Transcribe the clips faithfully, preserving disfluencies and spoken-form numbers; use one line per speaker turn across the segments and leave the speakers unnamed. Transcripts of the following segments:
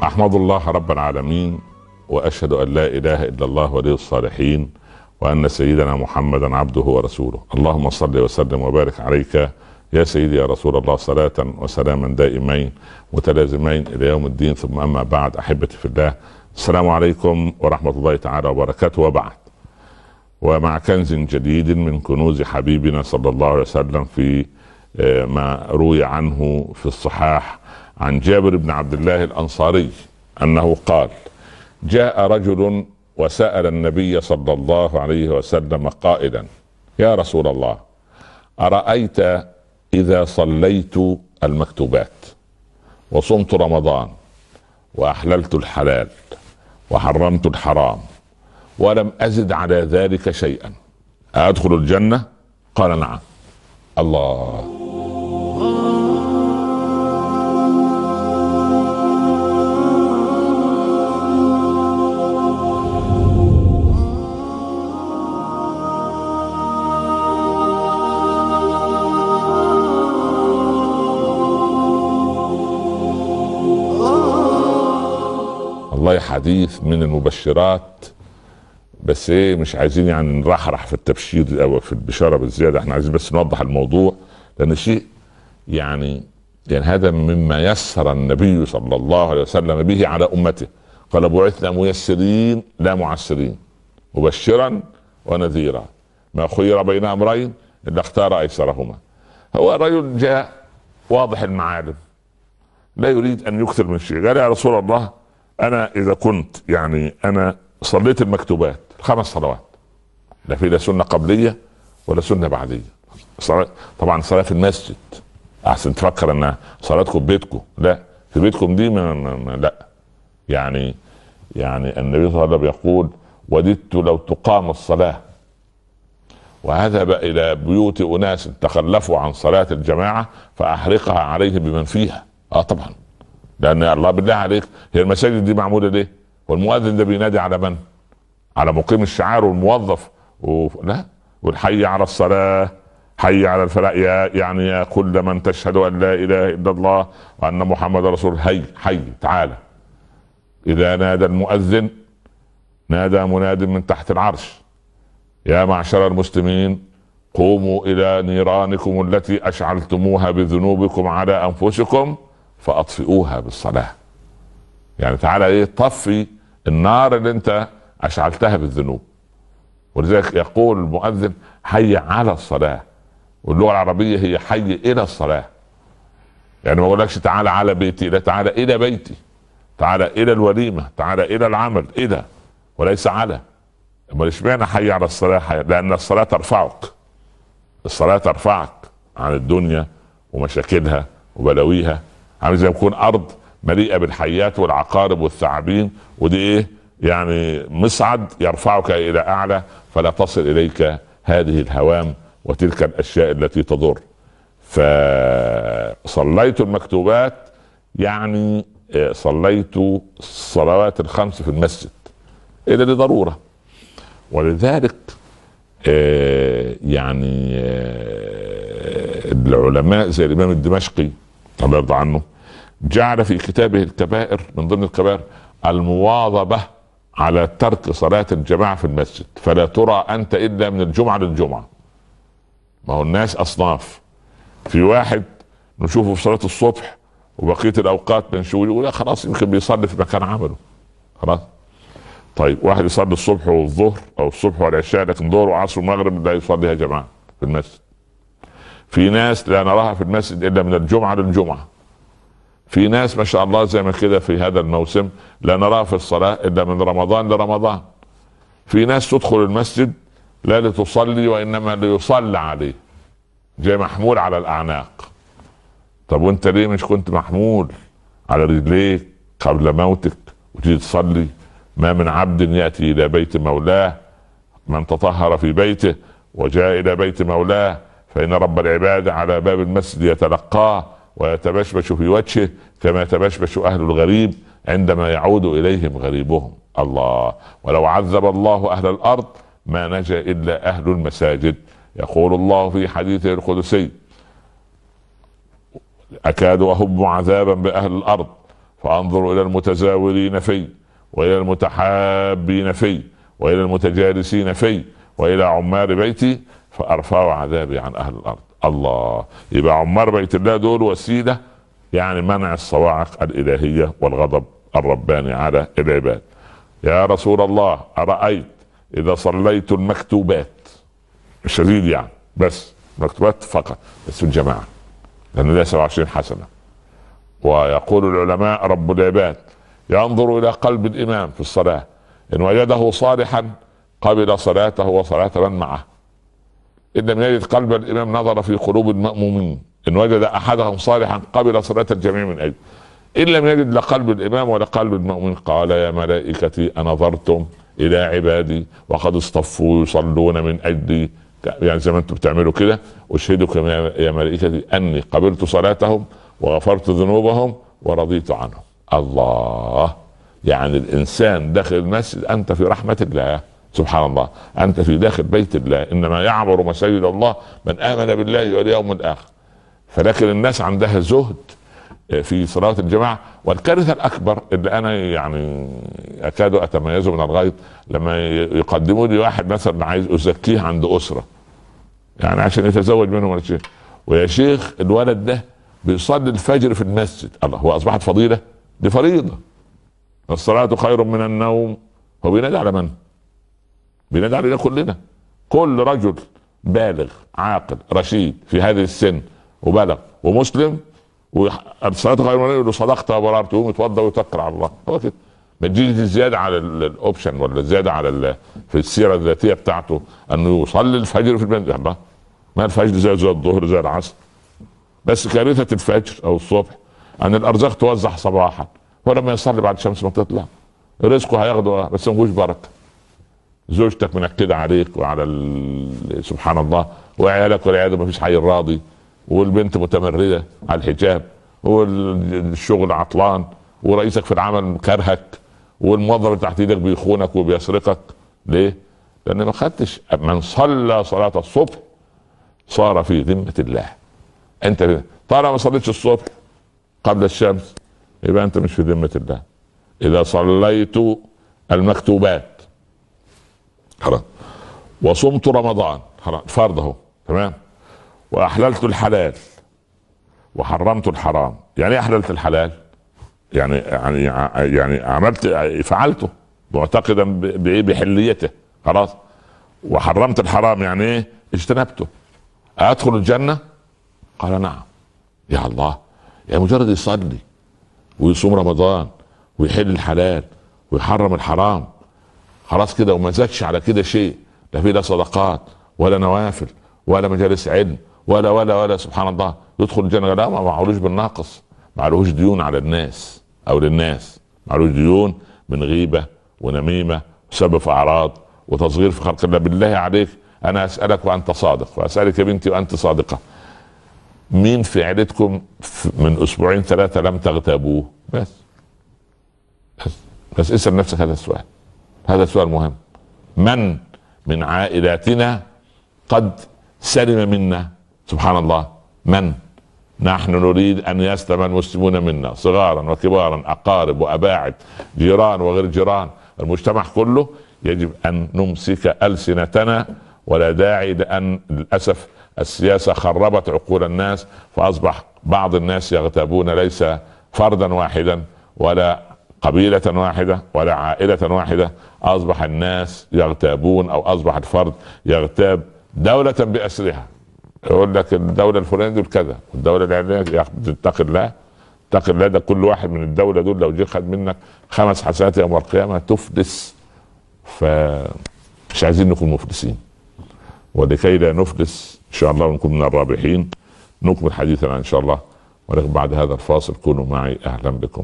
أحمد الله رب العالمين، وأشهد أن لا إله إلا الله ولي الصالحين، وأن سيدنا محمدا عبده ورسوله. اللهم صل وسلم وبارك عليك يا سيدي يا رسول الله، صلاة وسلاما دائمين متلازمين إلى يوم الدين. ثم أما بعد، أحبتي في الله، السلام عليكم ورحمة الله تعالى وبركاته. وبعد، ومع كنز جديد من كنوز حبيبنا صلى الله عليه وسلم في ما روي عنه في الصحاح عن جابر بن عبد الله الأنصاري أنه قال: جاء رجل وسأل النبي صلى الله عليه وسلم قائلا: يا رسول الله، أرأيت إذا صليت المكتوبات وصمت رمضان وأحللت الحلال وحرمت الحرام ولم أزد على ذلك شيئا، أدخل الجنة؟ قال: نعم. الله. والله حديث من المبشرات، بس ايه، مش عايزين يعني نرحرح في التبشير او في البشاره بالزياده، احنا عايزين بس نوضح الموضوع، لان شيء يعني يعني هذا مما يسر النبي صلى الله عليه وسلم به على امته. قال: بعثنا ميسرين لا معسرين، مبشرا ونذيرا، ما خير بين امرين الا اختار ايسرهما. هو الرجل جاء واضح المعالم، لا يريد ان يكثر من شيء. قال: يا رسول الله، انا اذا كنت يعني انا صليت المكتوبات خمس صلوات، لا في لا سنه قبليه ولا سنه بعديه. صلاة طبعا صلاه في المسجد، احسن تفكر انها صلاتكم في بيتكم، لا، في بيتكم دي ما ما لا يعني يعني النبي صلى الله عليه وسلم يقول: وددت لو تقام الصلاه وذهب الى بيوت اناس تخلفوا عن صلاه الجماعه فاحرقها عليهم بمن فيها. اه طبعا، لان الله بالله عليك، هي المساجد دي معموله ليه؟ والمؤذن ده بينادي على من؟ على مقيم الشعار والموظف و... لا، والحي على الصلاه، حي على الفلاح، يا يعني يا كل من تشهد ان لا اله الا الله وان محمد رسول، هي حي تعالى. اذا نادى المؤذن نادى مناد من تحت العرش: يا معشر المسلمين، قوموا الى نيرانكم التي اشعلتموها بذنوبكم على انفسكم فاطفئوها بالصلاه. يعني تعالى ايه، طفي النار اللي انت اشعلتها بالذنوب. ولذلك يقول المؤذن: حي على الصلاه، واللغه العربيه هي حي الى الصلاه. يعني ما اقولكش تعالى على بيتي، لا، تعالى الى بيتي، تعالى الى الوليمه، تعالى الى العمل، الى وليس على. امال اشمعنى حي على الصلاه؟ حي لان الصلاه ترفعك، الصلاه ترفعك عن الدنيا ومشاكلها وبلاويها. عامل زي ما يكون ارض مليئه بالحيات والعقارب والثعابين، ودي ايه يعني مصعد يرفعك الى اعلى، فلا تصل اليك هذه الهوام وتلك الاشياء التي تضر. فصليت المكتوبات يعني صليت الصلوات الخمس في المسجد الا لضروره. ولذلك يعني العلماء زي الامام الدمشقي الله يرضى عنه جعل في كتابه الكبائر من ضمن الكبائر المواظبة على ترك صلاة الجماعة في المسجد، فلا ترى أنت إلا من الجمعة للجمعة. ما هو الناس أصناف، في واحد نشوفه في صلاة الصبح وبقية الأوقات بنشوفه يقول خلاص يمكن بيصلي في مكان عمله خلاص. طيب واحد يصلي الصبح والظهر أو الصبح والعشاء، لكن ظهر وعصر ومغرب لا يصليها جماعة في المسجد. في ناس لا نراها في المسجد إلا من الجمعة للجمعة. في ناس ما شاء الله زي ما كده في هذا الموسم لا نراه في الصلاة إلا من رمضان لرمضان. في ناس تدخل المسجد لا لتصلي وإنما ليصلى عليه، جاي محمول على الأعناق. طب وانت ليه مش كنت محمول على رجليك قبل موتك وتيجي تصلي؟ ما من عبد يأتي إلى بيت مولاه من تطهر في بيته وجاء إلى بيت مولاه فإن رب العباد على باب المسجد يتلقاه ويتبشبش في وجهه كما يتبشبش أهل الغريب عندما يعود إليهم غريبهم. الله. ولو عذب الله أهل الأرض ما نجا إلا أهل المساجد. يقول الله في حديثه القدسي: أكاد أهب عذابا بأهل الأرض فانظر الى المتزاورين في، والى المتحابين في، والى المتجالسين في، والى عمار بيتي فارفع عذابي عن اهل الارض. الله، يبقى عمار بيت الله دول وسيله يعني منع الصواعق الالهيه والغضب الرباني على العباد. يا رسول الله ارايت اذا صليت المكتوبات، الشديد يعني بس مكتوبات فقط، بس في الجماعه لانه لها سبعة وعشرين حسنه. ويقول العلماء رب العباد ينظر الى قلب الامام في الصلاه، ان وجده صالحا قبل صلاته وصلاه من معه، ان لم يجد قلب الامام نظر في قلوب المأمومين، ان وجد احدهم صالحا قبل صلاه الجميع من اجل، ان لم يجد لا قلب الامام ولا قلب المأمومين قال يا ملائكتي انظرتم الى عبادي وقد اصطفوا يصلون من اجلي، يعني زي ما انتم بتعملوا كده، اشهدكم يا ملائكتي اني قبلت صلاتهم وغفرت ذنوبهم ورضيت عنهم. الله، يعني الانسان داخل المسجد انت في رحمه الله سبحان الله، انت في داخل بيت الله، انما يعبر مساجد الله من امن بالله واليوم الاخر. فلكن الناس عندها زهد في صلاه الجماعه. والكارثه الاكبر اللي انا يعني اكاد اتميزه من الغيظ لما يقدموا لي واحد مثلا عايز ازكيه عند اسره يعني عشان يتزوج منهم ولا شيء، ويا شيخ الولد ده بيصلي الفجر في المسجد. الله، هو اصبحت فضيله؟ دي فريضه. الصلاه خير من النوم. هو بينادي على من؟ بينادي علينا كلنا. كل رجل بالغ عاقل رشيد في هذه السن وبلغ ومسلم والصلاه خير من النوم، يقول له صدقت وبررت، يقوم يتوضا ويتوكل على الله. هو كده. ما تجيش زياده على الاوبشن ولا زياده على في السيره الذاتيه بتاعته انه يصلي الفجر في المسجد. الله، ما الفجر زي زي الظهر زي العصر، بس كارثه الفجر او الصبح ان الارزاق توزع صباحا، ولما يصلي بعد الشمس ما تطلع رزقه هياخده بس ما فيهوش بركه. زوجتك منكده عليك وعلى سبحان الله، وعيالك والعياذ ما فيش حي راضي، والبنت متمرده على الحجاب، والشغل عطلان، ورئيسك في العمل كرهك، والموظف اللي تحت ايدك بيخونك وبيسرقك. ليه؟ لان ما خدتش. من صلى صلاه الصبح صار في ذمه الله. انت طالما ما صليتش الصبح قبل الشمس يبقى انت مش في ذمه الله. اذا صليت المكتوبات خلاص، وصمت رمضان خلاص فرض اهو تمام، واحللت الحلال وحرمت الحرام. يعني ايه احللت الحلال؟ يعني يعني يعني عملت فعلته معتقدا بايه؟ بحليته خلاص. وحرمت الحرام يعني ايه؟ اجتنبته. ادخل الجنه؟ قال نعم. يا الله، يعني مجرد يصلي ويصوم رمضان ويحل الحلال ويحرم الحرام خلاص كده، وما زادش على كده شيء، لا في لا صدقات ولا نوافل ولا مجالس علم ولا ولا ولا سبحان الله، يدخل الجنه؟ لا، ما معلوش بالناقص، معلوش ديون على الناس او للناس، معلوش ديون من غيبه ونميمه وسبب في اعراض وتصغير في خلق الله. بالله عليك انا اسالك وانت صادق، واسالك يا بنتي وانت صادقه، مين في عيلتكم من اسبوعين ثلاثه لم تغتابوه؟ بس بس, بس اسال نفسك هذا السؤال، هذا سؤال مهم. من من عائلاتنا قد سلم منا سبحان الله؟ من؟ نحن نريد ان يسلم المسلمون منا صغارا وكبارا، اقارب واباعد، جيران وغير جيران، المجتمع كله. يجب ان نمسك السنتنا، ولا داعي لان للاسف السياسه خربت عقول الناس، فاصبح بعض الناس يغتابون ليس فردا واحدا ولا قبيله واحده ولا عائله واحده، اصبح الناس يغتابون او اصبح الفرد يغتاب دوله باسرها. يقول لك الدوله الفلانيه دول كذا، والدوله العلانيه اتق الله اتق الله. ده كل واحد من الدوله دول لو جه خد منك خمس حسنات يوم القيامه تفلس. فمش عايزين نكون مفلسين، ولكي لا نفلس ان شاء الله ونكون من الرابحين نكمل حديثنا ان شاء الله، ولكن بعد هذا الفاصل كونوا معي. اهلا بكم.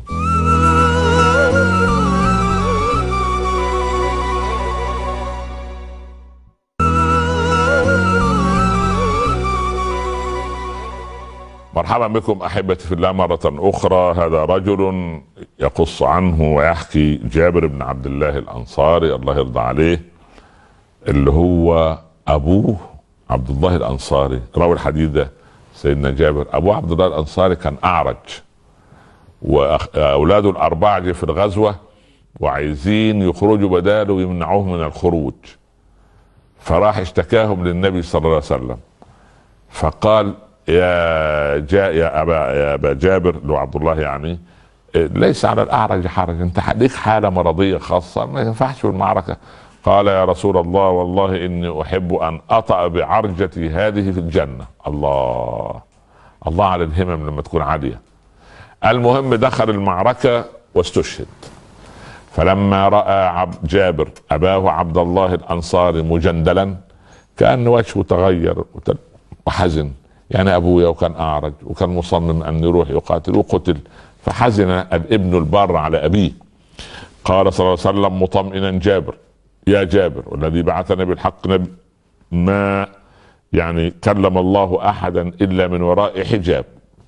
مرحبا بكم احبتي في الله مره اخرى. هذا رجل يقص عنه ويحكي جابر بن عبد الله الانصاري الله يرضى عليه، اللي هو ابوه عبد الله الانصاري. راوي الحديث ده سيدنا جابر. ابوه عبد الله الانصاري كان اعرج، واولاده الاربعه جه في الغزوه وعايزين يخرجوا بداله ويمنعوه من الخروج، فراح اشتكاهم للنبي صلى الله عليه وسلم، فقال يا جا يا ابا يا ابا جابر لو عبد الله يعني ليس على الاعرج حرج، انت ليك حاله مرضيه خاصه ما ينفعش في المعركه. قال يا رسول الله والله اني احب ان اطأ بعرجتي هذه في الجنه. الله الله على الهمم لما تكون عاليه. المهم دخل المعركه واستشهد. فلما راى عبد جابر اباه عبد الله الانصاري مجندلا كان وجهه تغير وحزن، يعني ابويا وكان اعرج وكان مصمم ان يروح يقاتل وقتل، فحزن الابن البار على ابيه. قال صلى الله عليه وسلم مطمئنا جابر يا جابر والذي بعثني بالحق نبي ما يعني كلم الله احدا الا من وراء حجاب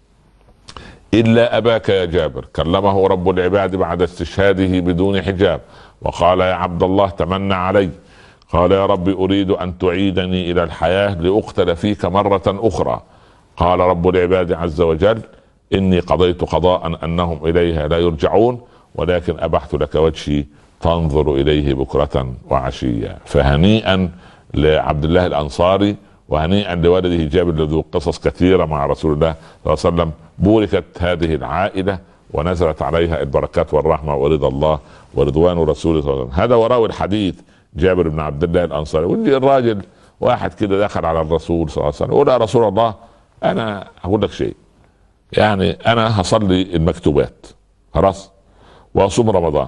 الا اباك يا جابر كلمه رب العباد بعد استشهاده بدون حجاب، وقال يا عبد الله تمنى علي. قال يا رب اريد ان تعيدني الى الحياه لاقتل فيك مره اخرى. قال رب العباد عز وجل اني قضيت قضاء انهم اليها لا يرجعون ولكن ابحت لك وجهي تنظر اليه بكرة وعشيا. فهنيئا لعبد الله الانصاري وهنيئا لولده جابر ذو قصص كثيرة مع رسول الله صلى الله عليه وسلم. بوركت هذه العائلة ونزلت عليها البركات والرحمة ورضا الله ورضوان رسوله صلى الله عليه وسلم. هذا وراء الحديث جابر بن عبد الله الانصاري. واللي الراجل واحد كده دخل على الرسول صلى الله عليه وسلم يقول يا رسول الله انا هقول لك شيء، يعني انا هصلي المكتوبات خلاص واصوم رمضان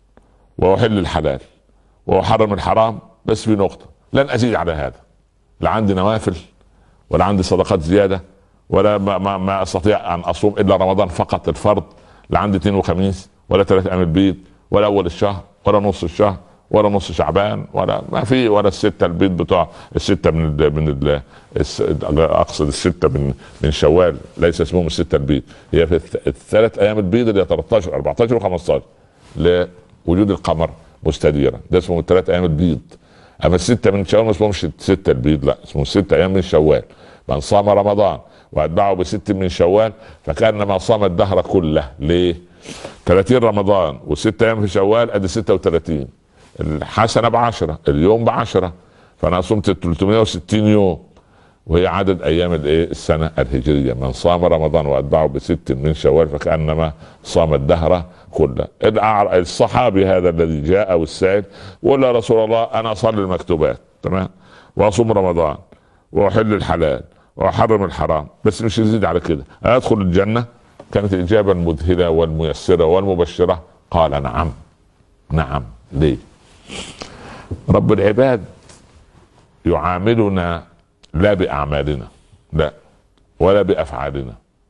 واحل الحلال واحرم الحرام، بس في نقطة لن ازيد على هذا، لا عندي نوافل ولا عندي صدقات زيادة ولا ما, ما, ما استطيع ان اصوم الا رمضان فقط الفرض، لا عندي اثنين وخميس ولا ثلاث ايام البيض ولا اول الشهر ولا نص الشهر ولا نص شعبان ولا ما في ولا الستة البيض بتوع الستة من ال من ال اقصد الستة من من شوال، ليس اسمهم الستة البيض، هي في الثلاث ايام البيض اللي ثلاثة عشر أربعة عشر وخمسة عشر لوجود القمر مستديرا، ده اسمه الثلاث ايام البيض. اما الستة من شوال ما اسمهمش ستة البيض، لا اسمه ستة ايام من شوال. من صام رمضان واتبعه بست من شوال فكانما صام الدهر كله. ليه؟ ثلاثين رمضان وست ايام في شوال ادي ستة وثلاثين، الحسنة بعشرة، اليوم بعشرة، فانا صمت ثلاثمائة وستين يوم وهي عدد ايام الايه السنة الهجرية. من صام رمضان واتبعه بست من شوال فكانما صام الدهر كله. الصحابي هذا الذي جاء والسائل وقال يا رسول الله انا اصلي المكتوبات تمام واصوم رمضان واحل الحلال واحرم الحرام بس مش يزيد على كده، ادخل الجنة؟ كانت الاجابة المذهلة والميسرة والمبشرة قال نعم نعم. ليه؟ رب العباد يعاملنا لا بأعمالنا لا ولا بأفعالنا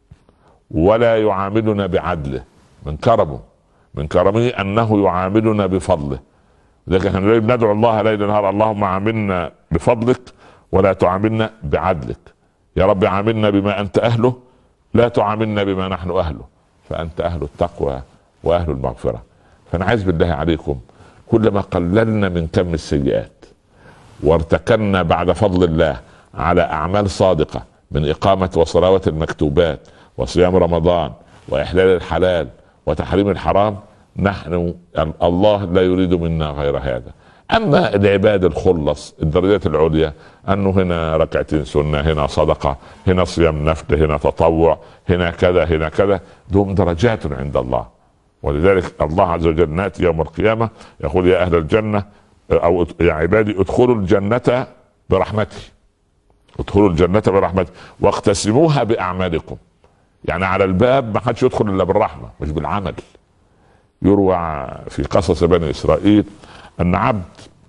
ولا يعاملنا بعدله، من كرمه من كرمه أنه يعاملنا بفضله. لكن احنا ندعو الله ليل نهار اللهم عاملنا بفضلك ولا تعاملنا بعدلك، يا رب عاملنا بما أنت أهله لا تعاملنا بما نحن أهله، فأنت أهل التقوى وأهل المغفرة. فأنا عايز بالله عليكم كلما قللنا من كم السيئات وارتكلنا بعد فضل الله على أعمال صادقة من إقامة وصلاة المكتوبات وصيام رمضان وإحلال الحلال وتحريم الحرام، نحن الله لا يريد منا غير هذا. أما العباد الخلص الدرجات العليا أنه هنا ركعتين سنة، هنا صدقة، هنا صيام نفل، هنا تطوع، هنا كذا هنا كذا، دون درجات عند الله. ولذلك الله عز وجل ناتي يوم القيامة يقول يا أهل الجنة أو يا عبادي ادخلوا الجنة برحمتي، ادخلوا الجنة برحمتي واقتسموها بأعمالكم. يعني على الباب ما حدش يدخل إلا بالرحمة مش بالعمل. يروى في قصص بني إسرائيل أن عبد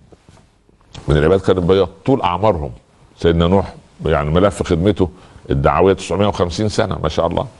من العباد كان بيض طول أعمارهم، سيدنا نوح يعني ملف خدمته الدعوية تسعمائة وخمسين سنة ما شاء الله.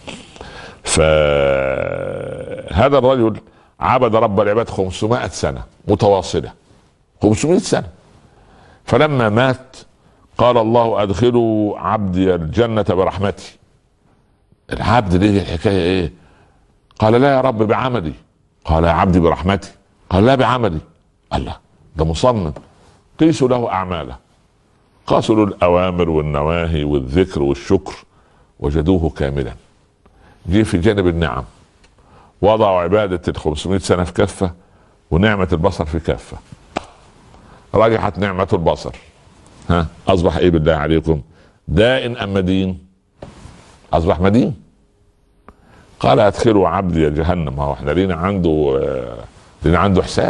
فهذا الرجل عبد رب العباد خمسمائة سنة متواصلة، خمسمائة سنة. فلما مات قال الله ادخلوا عبدي الجنة برحمتي. العبد ليه الحكاية ايه؟ قال لا يا رب بعملي. قال يا عبدي برحمتي. قال لا بعملي. الله ده مصمم. قيسوا له اعماله، قاسوا له الاوامر والنواهي والذكر والشكر وجدوه كاملا. جي في جانب النعم وضعوا عبادة الخمسمائة سنة في كفة ونعمة البصر في كفة. رجحت نعمة البصر، ها أصبح إيه بالله عليكم؟ دائن أم مدين؟ أصبح مدين. قال أدخلوا عبدي جهنم. هو احنا لينا عنده لينا عنده حساب،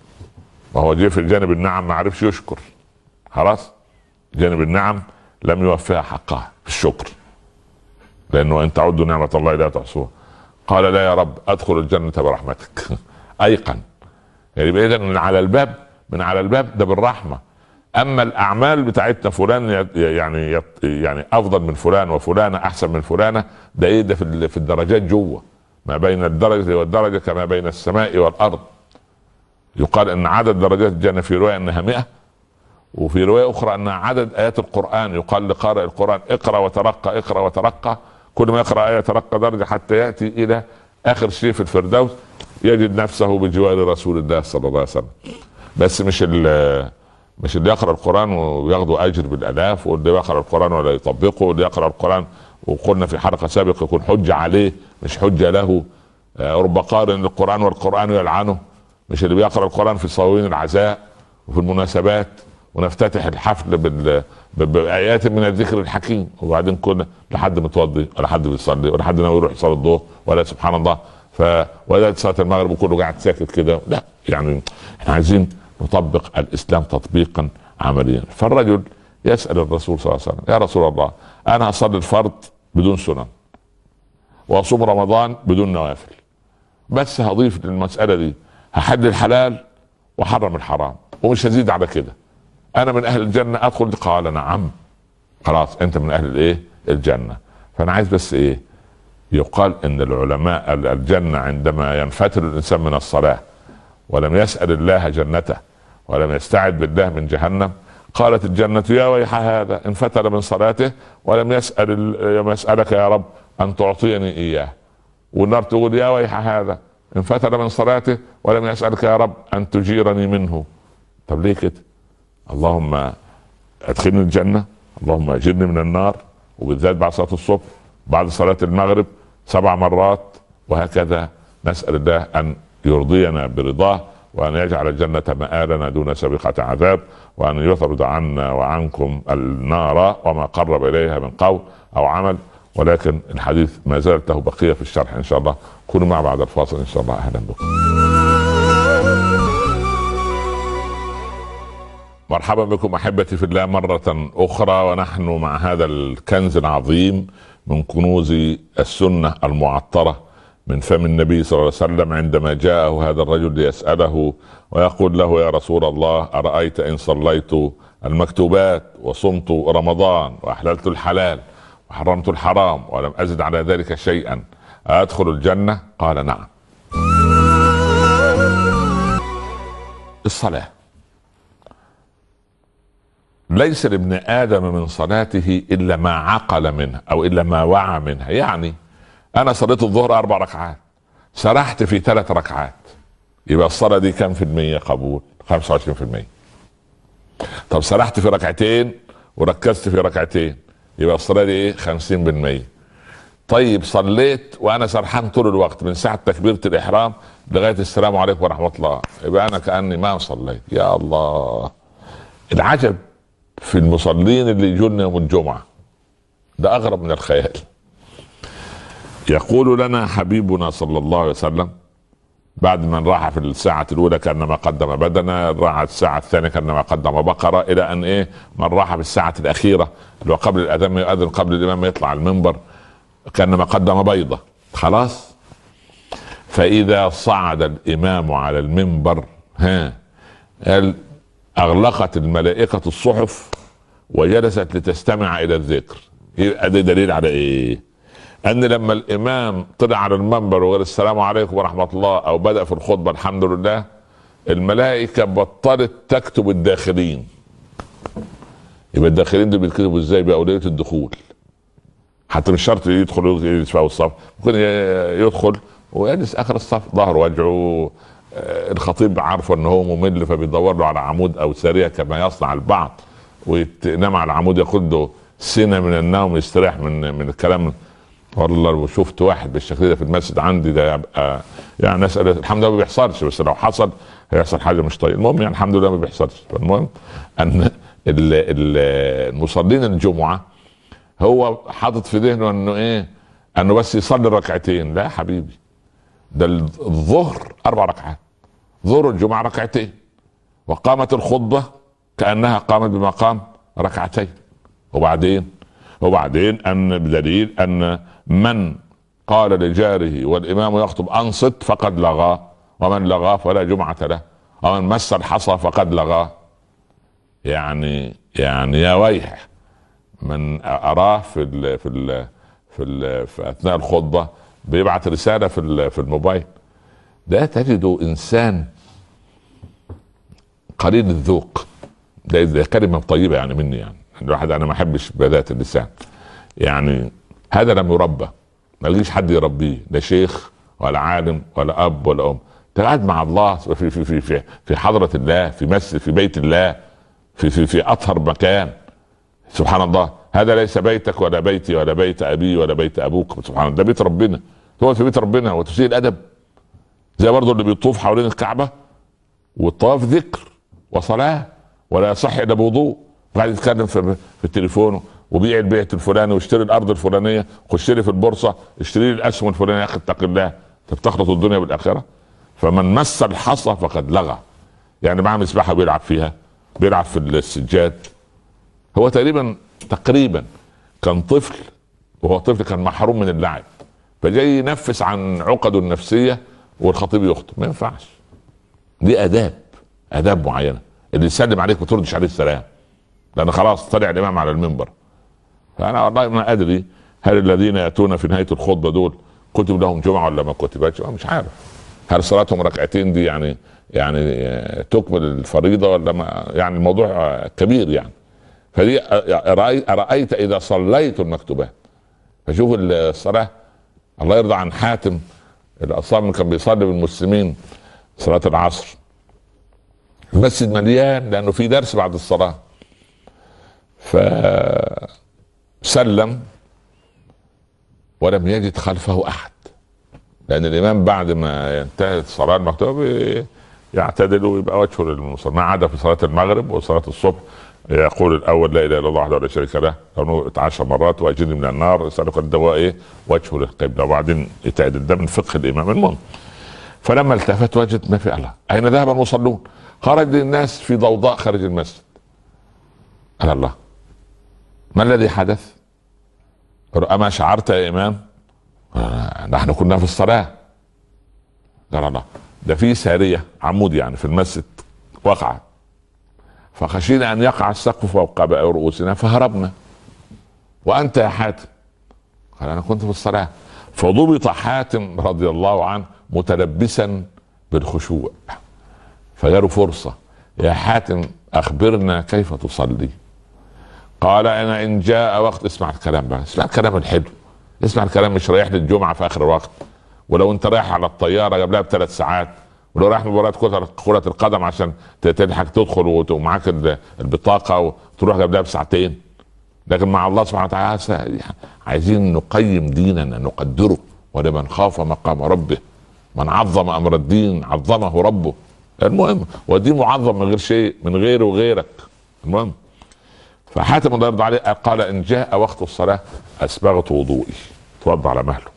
وهو جه في جانب النعم ما عرفش يشكر، خلاص جانب النعم لم يوفيها حقها في الشكر، لأنه إن تعدوا نعمة الله لا تحصوها. قال لا يا رب أدخل الجنة برحمتك. أيقن يعني إذن من على الباب، من على الباب ده بالرحمة. أما الأعمال بتاعتنا فلان يعني يعني أفضل من فلان وفلانة أحسن من فلانة، ده إيه؟ ده في الدرجات جوه، ما بين الدرجة والدرجة كما بين السماء والأرض. يقال أن عدد درجات الجنة في رواية أنها مئة، وفي رواية أخرى أنها عدد آيات القرآن. يقال لقارئ القرآن اقرأ وترقى اقرأ وترقى، كل ما يقرأ آية يترقى درجة حتى يأتي إلى آخر شيء في الفردوس، يجد نفسه بجوار رسول الله صلى الله عليه وسلم. بس مش مش اللي يقرأ القرآن وياخذوا أجر بالآلاف، واللي يقرأ القرآن ولا يطبقه، واللي يقرأ القرآن وقلنا في حلقة سابقة يكون حجة عليه مش حجة له. رب قارئ للقرآن والقرآن يلعنه. مش اللي بيقرأ القرآن في صواوين العزاء وفي المناسبات ونفتتح الحفل بال... بآيات من الذكر الحكيم، وبعدين كنا لحد متوضي ولا حد بيصلي ولا حد ناوي يروح يصلي الظهر ولا سبحان الله ف ولا صلاة المغرب وكله قاعد ساكت كده. لا، يعني احنا عايزين نطبق الإسلام تطبيقا عمليا. فالرجل يسأل الرسول صلى الله عليه وسلم يا رسول الله أنا أصلي الفرض بدون سنن وأصوم رمضان بدون نوافل، بس هضيف للمسألة دي هحل الحلال وحرم الحرام ومش هزيد على كده، انا من اهل الجنة ادخل؟ قال نعم. خلاص انت من اهل الايه؟ الجنة. فانا عايز بس ايه؟ يقال ان العلماء الجنة عندما ينفتر الانسان من الصلاة ولم يسأل الله جنته ولم يستعد بالله من جهنم، قالت الجنة يا ويح هذا انفتر من صلاته ولم يسأل يسألك يا رب ان تعطيني اياه. والنار تقول يا ويح هذا انفتر من صلاته ولم يسألك يا رب ان تجيرني منه. طب ليه كده؟ اللهم ادخلني الجنة، اللهم اجرني من النار، وبالذات بعد صلاة الصبح بعد صلاة المغرب سبع مرات، وهكذا نسأل الله ان يرضينا برضاه وان يجعل الجنة مآلنا دون سابقة عذاب، وان يطرد عنا وعنكم النار وما قرب اليها من قول او عمل. ولكن الحديث ما زالت له بقية في الشرح ان شاء الله. كونوا معنا بعد الفاصل ان شاء الله. اهلا بكم. مرحبا بكم احبتي في الله مرة اخرى، ونحن مع هذا الكنز العظيم من كنوز السنة المعطرة من فم النبي صلى الله عليه وسلم عندما جاءه هذا الرجل ليسأله ويقول له يا رسول الله أرأيت إن صليت المكتوبات وصمت رمضان وأحللت الحلال وحرمت الحرام ولم أزد على ذلك شيئا أدخل الجنة؟ قال نعم. الصلاة ليس لابن آدم من صلاته إلا ما عقل منها أو إلا ما وعى منها. يعني أنا صليت الظهر أربع ركعات سرحت في ثلاث ركعات، يبقى الصلاة دي كم في المية قبول؟ خمسة وعشرين في المية. طب سرحت في ركعتين وركزت في ركعتين، يبقى الصلاة دي إيه؟ خمسين بالمية. طيب صليت وأنا سرحان طول الوقت من ساعة تكبيرة الإحرام لغاية السلام عليكم ورحمة الله، يبقى أنا كأني ما صليت. يا الله، العجب في المصلين اللي يجون يوم الجمعة، ده أغرب من الخيال. يقول لنا حبيبنا صلى الله عليه وسلم بعد من راح في الساعة الأولى كأنما قدم بدنة، راح الساعة الثانية كأنما قدم بقرة، إلى أن إيه من راح في الساعة الأخيرة اللي هو قبل الأذان يؤذن قبل الإمام يطلع المنبر كأنما قدم بيضة. خلاص، فإذا صعد الإمام على المنبر ها قال أغلقت الملائكة الصحف وجلست لتستمع إلى الذكر. يبقى ده دليل على إيه؟ أن لما الإمام طلع على المنبر وقال السلام عليكم ورحمة الله أو بدأ في الخطبة الحمد لله، الملائكة بطلت تكتب الداخلين. يبقى الداخلين دول بيتكتبوا إزاي؟ بأولية الدخول. حتى مش شرط يدخل يدفعوا الصف، ممكن يدخل ويجلس آخر الصف ظهر وجهه. الخطيب عارفه ان هو ممل فبيدور له على عمود او سريع كما يصنع البعض وينام على العمود ياخد له سنه من النوم يستريح من من الكلام. والله لو شفت واحد بالشكل ده في المسجد عندي ده يبقى يعني نسأل الحمد لله ما بيحصلش، بس لو حصل هيحصل حاجه مش طيبه. المهم يعني الحمد لله ما بيحصلش. المهم ان المصلين الجمعه هو حاطط في ذهنه انه ايه، انه بس يصلي ركعتين. لا يا حبيبي، ده الظهر اربع ركعات، ظهر الجمعه ركعتين، وقامت الخطبه كانها قامت بمقام ركعتين. وبعدين وبعدين ان بدليل ان من قال لجاره والامام يخطب انصت فقد لغى، ومن لغى فلا جمعه له، ومن مس الحصى فقد لغى. يعني يعني يا ويح من اراه في ال في ال في, ال في اثناء الخطبه بيبعت رساله في في الموبايل. ده تجده انسان قليل الذوق. ده, ده كلمه طيبه يعني مني، يعني الواحد انا ما احبش بذات اللسان. يعني هذا لم يربى، ما لقيش حد يربيه، لا شيخ ولا عالم ولا اب ولا ام. انت قاعد مع الله في في في في في حضره الله، في مسجد، في بيت الله، في في في اطهر مكان. سبحان الله، هذا ليس بيتك ولا بيتي ولا بيت ابي ولا بيت ابوك. سبحان الله، ده بيت ربنا. هو في بيت ربنا وتسيء الادب. زي برضه اللي بيطوف حوالين الكعبه والطواف ذكر وصلاه ولا يصح الا بوضوء، قاعد يتكلم في, في التليفون وبيع البيت الفلاني واشتري الارض الفلانيه، خش لي في البورصه اشتري لي الاسهم الفلانيه. يا اخي اتق الله، انت بتخلط الدنيا بالاخره. فمن مس الحصى فقد لغى. يعني معاه مسبحه بيلعب فيها، بيلعب في السجاد. هو تقريبا تقريبا كان طفل، وهو طفل كان محروم من اللعب، فجاي ينفس عن عقده النفسيه والخطيب يخطب. ما ينفعش. دي اداب، اداب معينه. اللي يسلم عليك ما تردش عليه السلام، لان خلاص طلع الامام على المنبر. فانا والله ما ادري هل الذين ياتون في نهايه الخطبه دول كتب لهم جمعه ولا ما كتبتش، مش عارف. هل صلاتهم ركعتين دي يعني يعني تكمل الفريضه ولا ما؟ يعني الموضوع كبير يعني. فدي ارايت اذا صليت المكتوبات. فشوف الصلاه، الله يرضى عن حاتم الاصم كان بيصلي بالمسلمين صلاه العصر، المسجد مليان لانه في درس بعد الصلاه. فسلم ولم يجد خلفه احد، لان الامام بعد ما ينتهي الصلاه المكتوبه يعتدل ويبقى وجهه للمصلي، ما عدا في صلاه المغرب وصلاه الصبح يقول الاول لا اله الا الله وحده لا شريك له له عشر مرات واجرني من النار يسالك الدواء ايه وجهه للقبله، وبعدين يتعدل. ده من فقه الامام. المهم فلما التفت وجد ما في الله، اين ذهب المصلون؟ خرج للناس في ضوضاء خارج المسجد. قال الله، ما الذي حدث؟ اما شعرت يا امام؟ نحن كنا في الصلاه. قال الله، ده في ساريه عمود يعني في المسجد وقع، فخشينا ان يقع السقف فوق رؤوسنا فهربنا. وانت يا حاتم؟ قال انا كنت في الصلاه. فضبط حاتم رضي الله عنه متلبسا بالخشوع، فجاله فرصه. يا حاتم اخبرنا كيف تصلي؟ قال انا ان جاء وقت، اسمع الكلام بقى، اسمع الكلام الحلو، اسمع الكلام، مش رايح للجمعه في اخر الوقت، ولو انت رايح على الطياره قبلها بثلاث ساعات، ولو رايح مباراه كره القدم عشان تلحق تدخل ومعاك البطاقه وتروح قبلها بساعتين. لكن مع الله سبحانه وتعالى عايزين نقيم ديننا نقدره. ولمن خاف مقام ربه، من عظم امر الدين عظمه ربه. المهم والدين معظم من غير شيء، من غيره وغيرك. المهم فحاتم الله يرضى عليه قال ان جاء وقت الصلاه اسبغت وضوئي، توضع على مهله،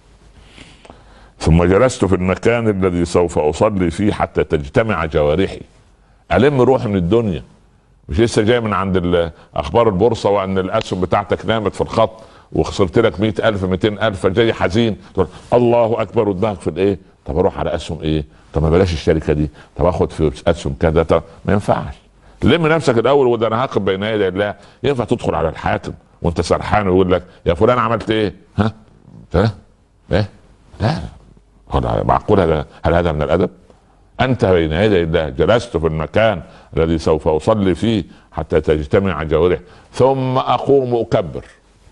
ثم جلست في المكان الذي سوف اصلي فيه حتى تجتمع جوارحي. الم روحي من الدنيا، مش لسه جاي من عند اخبار البورصه وان الاسهم بتاعتك نامت في الخط وخسرت لك مئة الف مئتين الف، فجاي حزين تقول الله اكبر ودماغك في الايه؟ طب اروح على اسهم ايه؟ طب ما بلاش الشركه دي، طب اخد في اسهم كذا. طب ما ينفعش. لم نفسك الاول، وده انا هاقب بين يدي الله. ينفع تدخل على الحاكم وانت سرحان ويقول لك يا فلان عملت ايه؟ ها؟ ها؟ ايه؟ لا معقول هذا؟ هل هذا من الادب؟ انت بين يدي الله، جلست في المكان الذي سوف اصلي فيه حتى تجتمع جوارحي، ثم اقوم اكبر،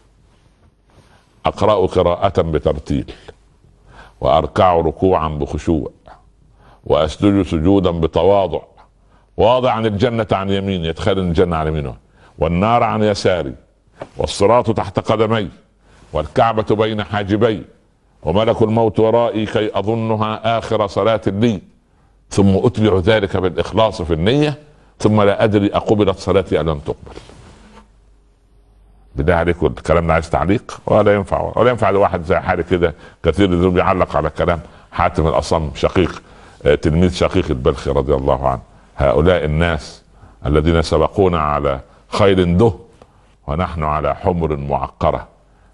اقرا قراءه بترتيل، واركع ركوعا بخشوع، واسجد سجودا بتواضع، واضعا الجنه عن يميني، يدخل الجنه عن يمينه، والنار عن يساري، والصراط تحت قدمي، والكعبة بين حاجبي، وملك الموت ورائي كي أظنها آخر صلاة لي، ثم أتبع ذلك بالإخلاص في النية، ثم لا أدري أقبلت صلاتي أم لم تقبل. بالله عليك الكلام ده عايز تعليق ولا ينفع؟ ولا ينفع لواحد زي حالي كده كثير الذنوب بيعلق على كلام حاتم الأصم شقيق تلميذ شقيق البلخي رضي الله عنه. هؤلاء الناس الذين سبقونا على خيل دهن ونحن على حمر معقرة،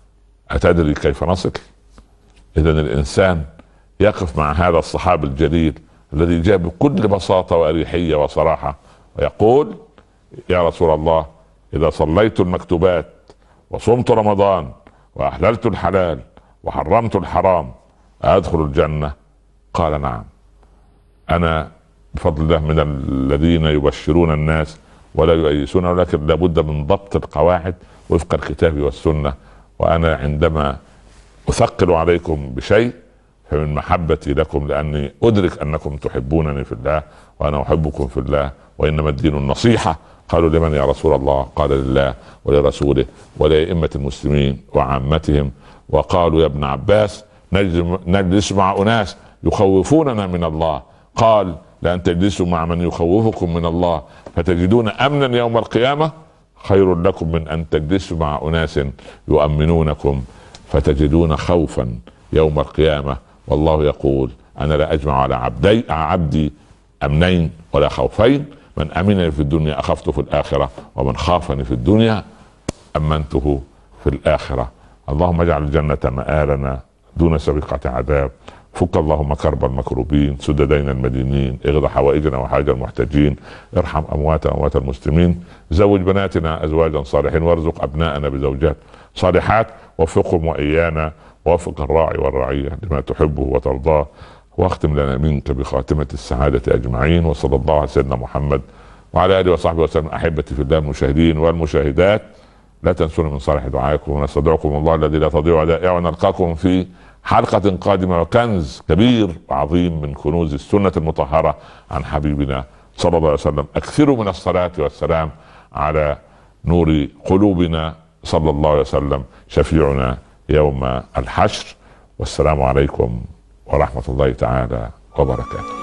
أتدري كيف نصل؟ إذا الإنسان يقف مع هذا الصحابي الجليل الذي جاء بكل بساطة وأريحية وصراحة ويقول: يا رسول الله، إذا صليت المكتوبات وصمت رمضان وأحللت الحلال وحرمت الحرام أدخل الجنة؟ قال: نعم، أنا بفضل الله من الذين يبشرون الناس ولا يؤيسون، ولكن لابد من ضبط القواعد وفق الكتاب والسنة. وأنا عندما أثقل عليكم بشيء فمن محبتي لكم، لأني أدرك أنكم تحبونني في الله وأنا أحبكم في الله، وإنما الدين النصيحة. قالوا: لمن يا رسول الله؟ قال: لله ولرسوله ولأئمة المسلمين وعامتهم. وقالوا: يا ابن عباس، نجلس مع أناس يخوفوننا من الله. قال: لأن تجلسوا مع من يخوفكم من الله فتجدون أمنا يوم القيامة خير لكم من أن تجلسوا مع أناس يؤمنونكم فتجدون خوفا يوم القيامة. والله يقول: أنا لا أجمع على عبدي عبدي أمنين ولا خوفين، من أمنني في الدنيا أخفته في الآخرة، ومن خافني في الدنيا أمنته في الآخرة. اللهم اجعل الجنة مآلنا دون سابقة عذاب. فك اللهم كرب المكروبين، سد دين المدينين، اغض حوائجنا وحاجة المحتاجين، ارحم أموات أموات المسلمين، زوج بناتنا أزواجا صالحين، وارزق أبناءنا بزوجات صالحات، وفقهم وإيانا، ووفق الراعي والرعية لما تحبه وترضاه، واختم لنا منك بخاتمة السعادة أجمعين. وصلى الله على سيدنا محمد وعلى آله وصحبه وسلم. أحبتي في الله المشاهدين والمشاهدات، لا تنسونا من صالح دعائكم، ونستودعكم الله الذي لا تضيع ودائعه، ونلقاكم في حلقة قادمة وكنز كبير وعظيم من كنوز السنة المطهرة عن حبيبنا صلى الله عليه وسلم. أكثروا من الصلاة والسلام على نور قلوبنا صلى الله عليه وسلم، شفيعنا يوم الحشر. والسلام عليكم ورحمة الله تعالى وبركاته.